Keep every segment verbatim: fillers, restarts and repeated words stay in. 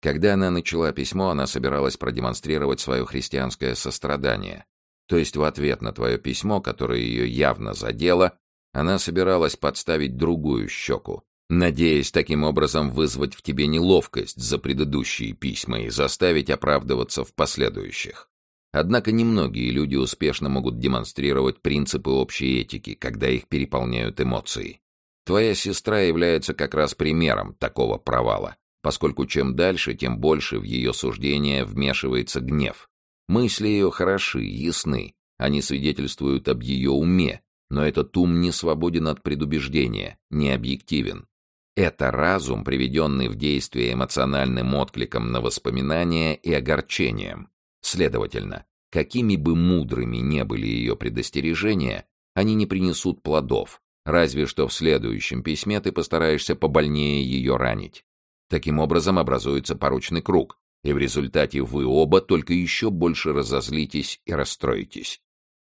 Когда она начала письмо, она собиралась продемонстрировать свое христианское сострадание. То есть в ответ на твое письмо, которое ее явно задело, она собиралась подставить другую щеку, надеясь таким образом вызвать в тебе неловкость за предыдущие письма и заставить оправдываться в последующих. Однако немногие люди успешно могут демонстрировать принципы общей этики, когда их переполняют эмоции. Твоя сестра является как раз примером такого провала, поскольку чем дальше, тем больше в ее суждение вмешивается гнев. Мысли ее хороши, ясны, они свидетельствуют об ее уме, но этот ум не свободен от предубеждения, не объективен. Это разум, приведенный в действие эмоциональным откликом на воспоминания и огорчением. Следовательно, какими бы мудрыми не были ее предостережения, они не принесут плодов, разве что в следующем письме ты постараешься побольнее ее ранить. Таким образом образуется порочный круг, и в результате вы оба только еще больше разозлитесь и расстроитесь.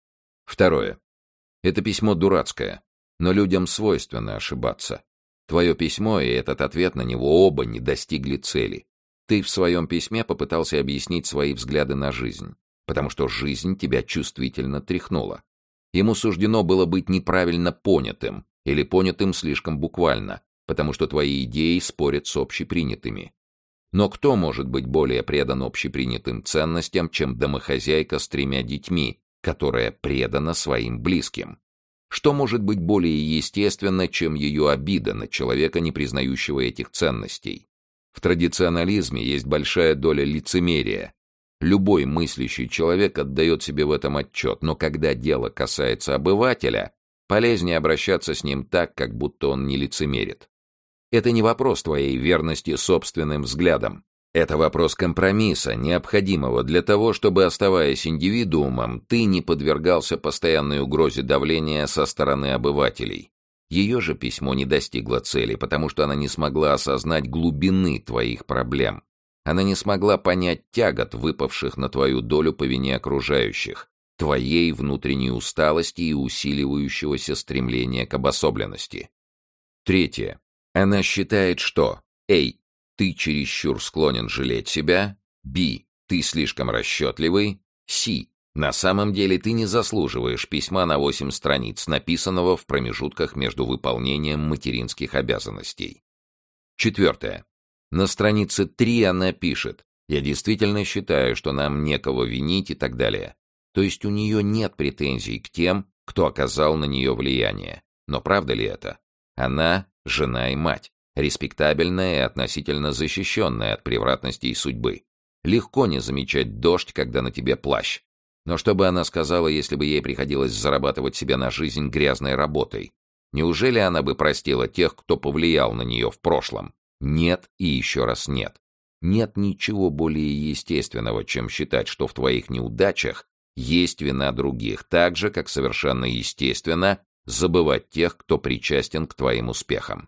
Второе. Это письмо дурацкое, но людям свойственно ошибаться. Твое письмо и этот ответ на него оба не достигли цели. Ты в своем письме попытался объяснить свои взгляды на жизнь, потому что жизнь тебя чувствительно тряхнула. Ему суждено было быть неправильно понятым или понятым слишком буквально, потому что твои идеи спорят с общепринятыми. Но кто может быть более предан общепринятым ценностям, чем домохозяйка с тремя детьми, которая предана своим близким? Что может быть более естественно, чем ее обида на человека, не признающего этих ценностей? В традиционализме есть большая доля лицемерия. Любой мыслящий человек отдает себе в этом отчет, но когда дело касается обывателя, полезнее обращаться с ним так, как будто он не лицемерит. Это не вопрос твоей верности собственным взглядам. Это вопрос компромисса, необходимого для того, чтобы, оставаясь индивидуумом, ты не подвергался постоянной угрозе давления со стороны обывателей. Ее же письмо не достигло цели, потому что она не смогла осознать глубины твоих проблем. Она не смогла понять тягот, выпавших на твою долю по вине окружающих, твоей внутренней усталости и усиливающегося стремления к обособленности. Третье. Она считает, что A. Ты чересчур склонен жалеть себя. B. Ты слишком расчетливый. C. На самом деле ты не заслуживаешь письма на восемь страниц, написанного в промежутках между выполнением материнских обязанностей. Четвертое. На странице три она пишет: «Я действительно считаю, что нам некого винить» и так далее. То есть у нее нет претензий к тем, кто оказал на нее влияние. Но правда ли это? Она — жена и мать, респектабельная и относительно защищенная от превратностей судьбы. Легко не замечать дождь, когда на тебе плащ. Но что бы она сказала, если бы ей приходилось зарабатывать себе на жизнь грязной работой? Неужели она бы простила тех, кто повлиял на нее в прошлом? Нет и еще раз нет. Нет ничего более естественного, чем считать, что в твоих неудачах есть вина других, так же, как совершенно естественно забывать тех, кто причастен к твоим успехам.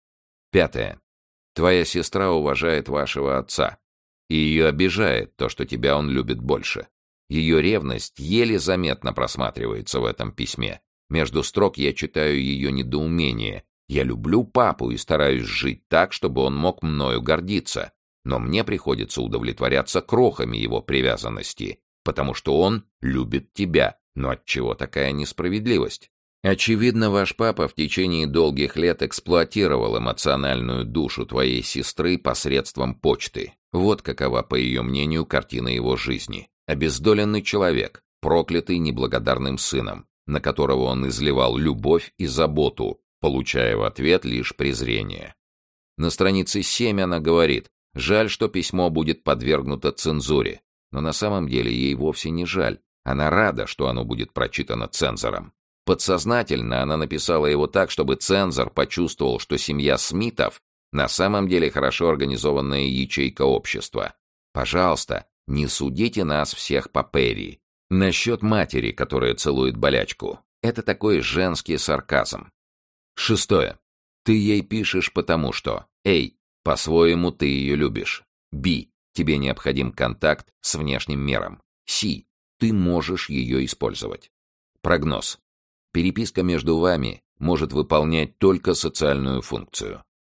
Пятое. Твоя сестра уважает вашего отца, и ее обижает то, что тебя он любит больше. Ее ревность еле заметно просматривается в этом письме. Между строк я читаю ее недоумение. Я люблю папу и стараюсь жить так, чтобы он мог мною гордиться, но мне приходится удовлетворяться крохами его привязанности, потому что он любит тебя. Но отчего такая несправедливость? Очевидно, ваш папа в течение долгих лет эксплуатировал эмоциональную душу твоей сестры посредством почты. Вот какова, по ее мнению, картина его жизни. Обездоленный человек, проклятый неблагодарным сыном, на которого он изливал любовь и заботу, получая в ответ лишь презрение. На странице семь она говорит: «Жаль, что письмо будет подвергнуто цензуре». Но на самом деле ей вовсе не жаль. Она рада, что оно будет прочитано цензором. Подсознательно она написала его так, чтобы цензор почувствовал, что семья Смитов на самом деле хорошо организованная ячейка общества. Пожалуйста, не судите нас всех по Перри. Насчет матери, которая целует болячку. Это такой женский сарказм. Шестое. Ты ей пишешь потому что A. По-своему ты ее любишь. B. Тебе необходим контакт с внешним миром. C. Ты можешь ее использовать. Прогноз. Переписка между вами может выполнять только социальную функцию.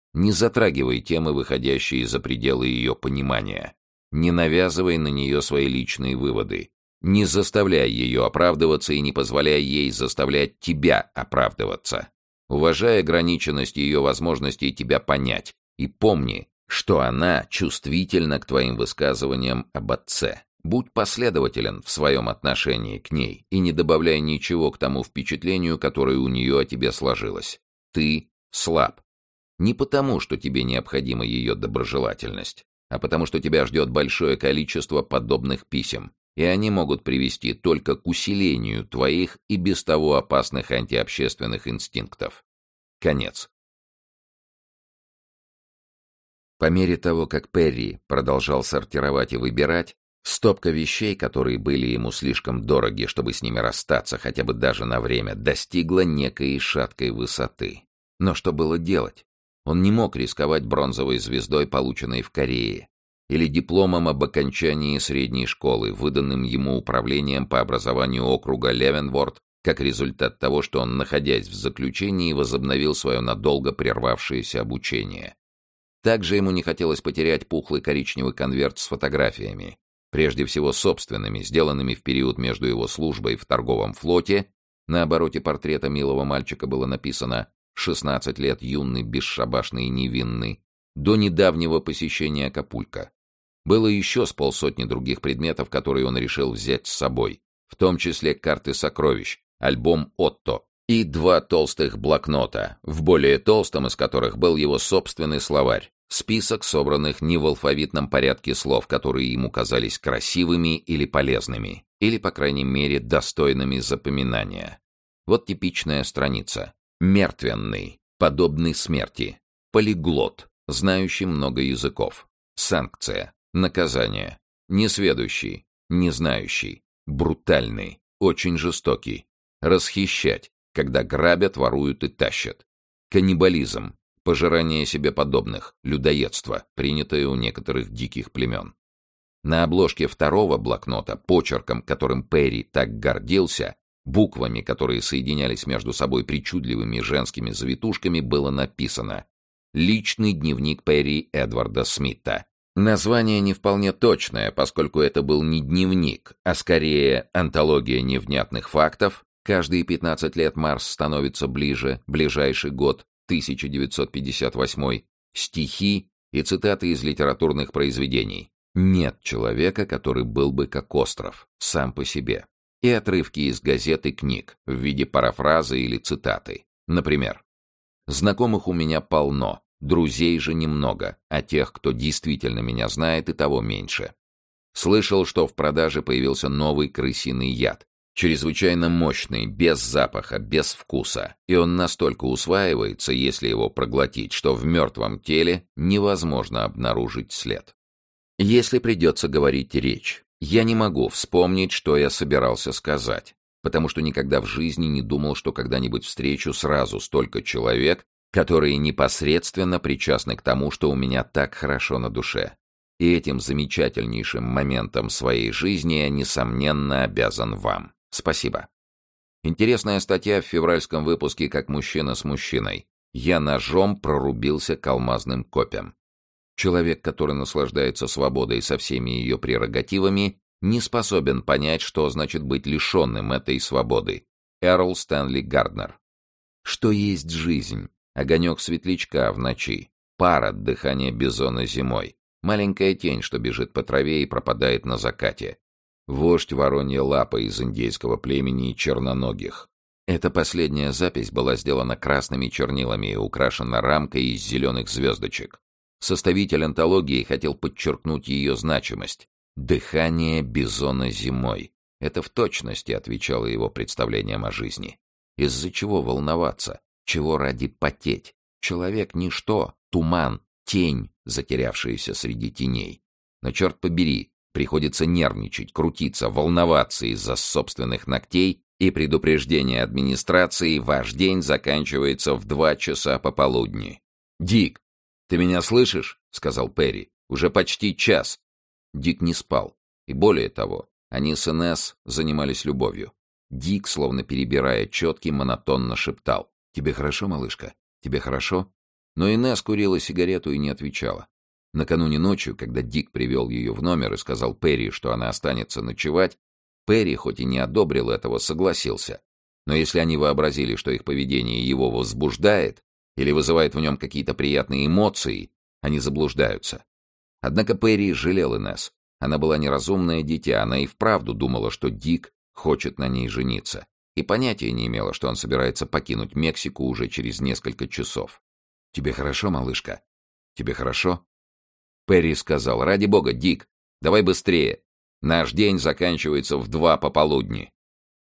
Не затрагивай темы, выходящие за пределы ее понимания. Не навязывай на нее свои личные выводы. Не заставляй ее оправдываться и не позволяй ей заставлять тебя оправдываться. Уважай ограниченность ее возможностей тебя понять. И помни, что она чувствительна к твоим высказываниям об отце. Будь последователен в своем отношении к ней и не добавляй ничего к тому впечатлению, которое у нее о тебе сложилось. Ты слаб. Не потому, что тебе необходима ее доброжелательность, а потому, что тебя ждет большое количество подобных писем, и они могут привести только к усилению твоих и без того опасных антиобщественных инстинктов. Конец. По мере того, как Перри продолжал сортировать и выбирать, стопка вещей, которые были ему слишком дороги, чтобы с ними расстаться хотя бы даже на время, достигла некой шаткой высоты. Но что было делать? Он не мог рисковать бронзовой звездой, полученной в Корее, или дипломом об окончании средней школы, выданным ему управлением по образованию округа Левенворд, как результат того, что он, находясь в заключении, возобновил свое надолго прервавшееся обучение. Также ему не хотелось потерять пухлый коричневый конверт с фотографиями, прежде всего собственными, сделанными в период между его службой в торговом флоте. На обороте портрета милого мальчика было написано «шестнадцать лет, юный, бесшабашный и невинный», до недавнего посещения Акапулько. Было еще с полсотни других предметов, которые он решил взять с собой, в том числе карты сокровищ, альбом Отто и два толстых блокнота, в более толстом из которых был его собственный словарь, список собранных не в алфавитном порядке слов, которые ему казались красивыми или полезными, или, по крайней мере, достойными запоминания. Вот типичная страница. Мертвенный, подобный смерти. Полиглот, знающий много языков. Санкция, наказание. Несведущий, не знающий. Брутальный, очень жестокий. Расхищать, когда грабят, воруют и тащат. Каннибализм, пожирание себе подобных, людоедство, принятое у некоторых диких племен. На обложке второго блокнота, почерком, которым Перри так гордился, буквами, которые соединялись между собой причудливыми женскими завитушками, было написано «Личный дневник Перри Эдварда Смита». Название не вполне точное, поскольку это был не дневник, а скорее антология невнятных фактов. Каждые пятнадцать лет Марс становится ближе, ближайший год, тысяча девятьсот пятьдесят восьмой, стихи и цитаты из литературных произведений. Нет человека, который был бы как остров, сам по себе. И отрывки из газет и книг в виде парафразы или цитаты. Например, «Знакомых у меня полно, друзей же немного, а тех, кто действительно меня знает, и того меньше. Слышал, что в продаже появился новый крысиный яд, чрезвычайно мощный, без запаха, без вкуса, и он настолько усваивается, если его проглотить, что в мертвом теле невозможно обнаружить след. Если придется говорить речь, я не могу вспомнить, что я собирался сказать, потому что никогда в жизни не думал, что когда-нибудь встречу сразу столько человек, которые непосредственно причастны к тому, что у меня так хорошо на душе. И этим замечательнейшим моментом своей жизни я, несомненно, обязан вам. Спасибо. Интересная статья в февральском выпуске «Как мужчина с мужчиной». Я ножом прорубился к алмазным копьям. Человек, который наслаждается свободой со всеми ее прерогативами, не способен понять, что значит быть лишенным этой свободы. Эрл Стэнли Гарднер. Что есть жизнь? Огонек светлячка в ночи, пар от дыхания бизона зимой, маленькая тень, что бежит по траве и пропадает на закате. Вождь воронья лапа из индейского племени черноногих. Эта последняя запись была сделана красными чернилами и украшена рамкой из зеленых звездочек. Составитель антологии хотел подчеркнуть ее значимость. Дыхание бизона зимой. Это в точности отвечало его представлениям о жизни. Из-за чего волноваться? Чего ради потеть? Человек — ничто, туман, тень, затерявшаяся среди теней. Но, черт побери, приходится нервничать, крутиться, волноваться из-за собственных ногтей, и предупреждение администрации: ваш день заканчивается в два часа пополудни. «Дик, ты меня слышишь?» — сказал Перри. «Уже почти час». Дик не спал. И более того, они с Инесс занимались любовью. Дик, словно перебирая четки, монотонно шептал: «Тебе хорошо, малышка? Тебе хорошо?» Но Инесс курила сигарету и не отвечала. Накануне ночью, когда Дик привел ее в номер и сказал Перри, что она останется ночевать, Перри, хоть и не одобрил этого, согласился. Но если они вообразили, что их поведение его возбуждает или вызывает в нем какие-то приятные эмоции, они заблуждаются. Однако Перри жалел Инесс. Она была неразумное дитя, она и вправду думала, что Дик хочет на ней жениться, и понятия не имела, что он собирается покинуть Мексику уже через несколько часов. «Тебе хорошо, малышка? Тебе хорошо?» Перри сказал: «Ради бога, Дик, давай быстрее. Наш день заканчивается в два пополудни».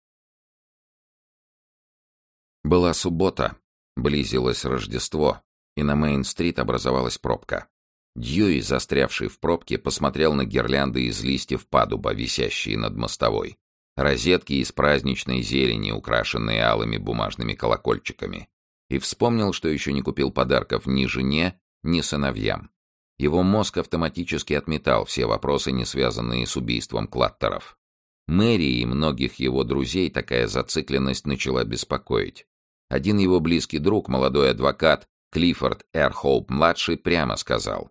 Была суббота, близилось Рождество, и на Мейн-стрит образовалась пробка. Дьюи, застрявший в пробке, посмотрел на гирлянды из листьев падуба, висящие над мостовой. Розетки из праздничной зелени, украшенные алыми бумажными колокольчиками. И вспомнил, что еще не купил подарков ни жене, ни сыновьям. Его мозг автоматически отметал все вопросы, не связанные с убийством Клаттеров. Мэри и многих его друзей такая зацикленность начала беспокоить. Один его близкий друг, молодой адвокат Клиффорд Эрхоуп-младший, прямо сказал: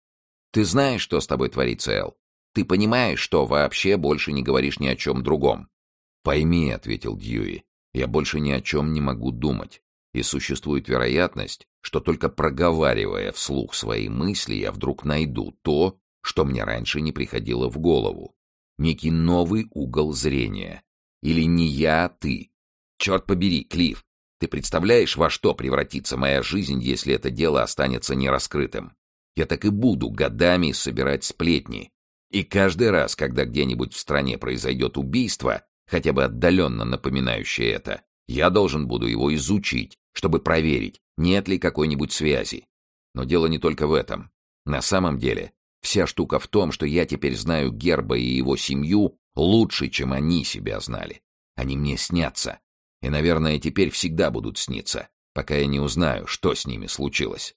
«Ты знаешь, что с тобой творится, Эл? Ты понимаешь, что вообще больше не говоришь ни о чем другом?» «Пойми», — ответил Дьюи, — «я больше ни о чем не могу думать, и существует вероятность, что только проговаривая вслух свои мысли, я вдруг найду то, что мне раньше не приходило в голову. Некий новый угол зрения. Или не я, а ты. Черт побери, Клифф, ты представляешь, во что превратится моя жизнь, если это дело останется нераскрытым? Я так и буду годами собирать сплетни. И каждый раз, когда где-нибудь в стране произойдет убийство, хотя бы отдаленно напоминающее это, я должен буду его изучить, чтобы проверить, нет ли какой-нибудь связи. Но дело не только в этом. На самом деле, вся штука в том, что я теперь знаю Герба и его семью лучше, чем они себя знали. Они мне снятся. И, наверное, теперь всегда будут сниться, пока я не узнаю, что с ними случилось.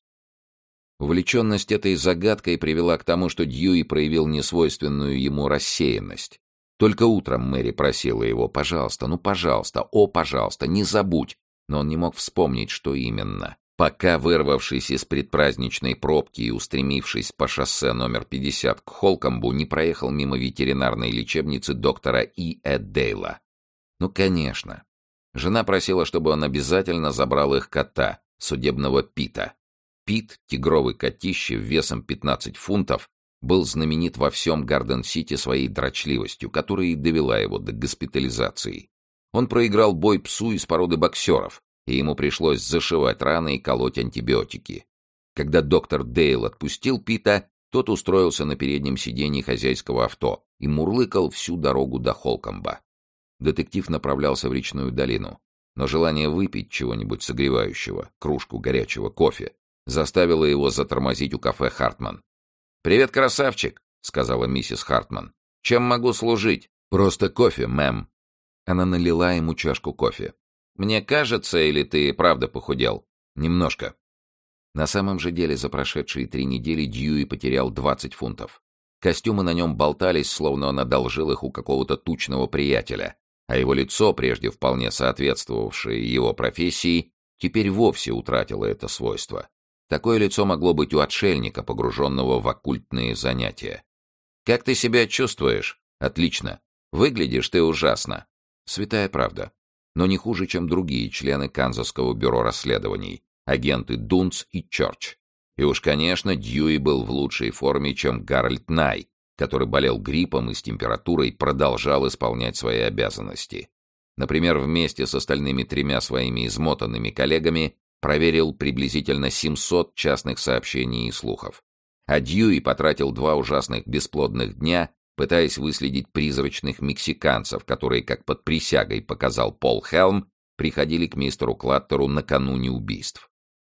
Увлеченность этой загадкой привела к тому, что Дьюи проявил несвойственную ему рассеянность. Только утром Мэри просила его: «Пожалуйста, ну пожалуйста, о, пожалуйста, не забудь», но он не мог вспомнить, что именно. Пока, вырвавшись из предпраздничной пробки и устремившись по шоссе номер пятьдесят к Холкомбу, не проехал мимо ветеринарной лечебницы доктора И. Эддейла. Ну, конечно. Жена просила, чтобы он обязательно забрал их кота, судебного Пита. Пит, тигровый котище весом пятнадцать фунтов, был знаменит во всем Гарден-Сити своей дрочливостью, которая и довела его до госпитализации. Он проиграл бой псу из породы боксеров, и ему пришлось зашивать раны и колоть антибиотики. Когда доктор Дейл отпустил Пита, тот устроился на переднем сиденье хозяйского авто и мурлыкал всю дорогу до Холкомба. Детектив направлялся в речную долину, но желание выпить чего-нибудь согревающего, кружку горячего кофе, заставило его затормозить у кафе «Хартман». «Привет, красавчик», — сказала миссис Хартман. «Чем могу служить?» «Просто кофе, мэм». Она налила ему чашку кофе. «Мне кажется, или ты правда похудел?» «Немножко». На самом же деле за прошедшие три недели Дьюи потерял двадцать фунтов. Костюмы на нем болтались, словно он одолжил их у какого-то тучного приятеля, а его лицо, прежде вполне соответствовавшее его профессии, теперь вовсе утратило это свойство. Такое лицо могло быть у отшельника, погруженного в оккультные занятия. «Как ты себя чувствуешь?» «Отлично. Выглядишь ты ужасно». Святая правда. Но не хуже, чем другие члены Канзасского бюро расследований, агенты Дунц и Чорч. И уж, конечно, Дьюи был в лучшей форме, чем Гарольд Най, который болел гриппом и с температурой продолжал исполнять свои обязанности. Например, вместе с остальными тремя своими измотанными коллегами проверил приблизительно семьсот частных сообщений и слухов. А Дьюи потратил два ужасных бесплодных дня, пытаясь выследить призрачных мексиканцев, которые, как под присягой показал Пол Хелм, приходили к мистеру Клаттеру накануне убийств.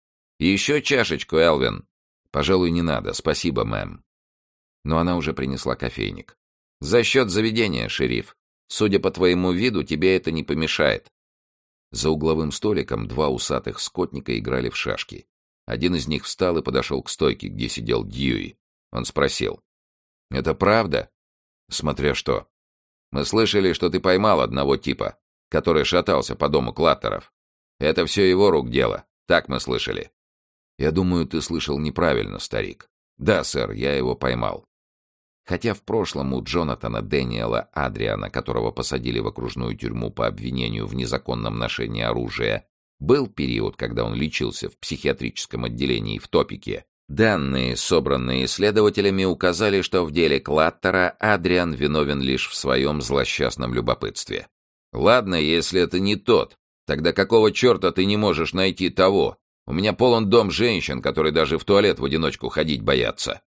«Еще чашечку, Элвин?» «Пожалуй, не надо, спасибо, мэм». Но она уже принесла кофейник. «За счет заведения, шериф. Судя по твоему виду, тебе это не помешает». За угловым столиком два усатых скотника играли в шашки. Один из них встал и подошел к стойке, где сидел Дьюи. Он спросил: «Это правда?» «Смотря что. Мы слышали, что ты поймал одного типа, который шатался по дому Клаттеров. Это все его рук дело, так мы слышали». Я думаю, ты слышал неправильно, старик. Да, сэр, я его поймал. Хотя в прошлом у Джонатана Дэниела Адриана, которого посадили в окружную тюрьму по обвинению в незаконном ношении оружия, был период, когда он лечился в психиатрическом отделении в Топике, данные, собранные следователями, указали, что в деле Клаттера Адриан виновен лишь в своем злосчастном любопытстве. Ладно, если это не тот, тогда какого черта ты не можешь найти того? У меня полон дом женщин, которые даже в туалет в одиночку ходить боятся.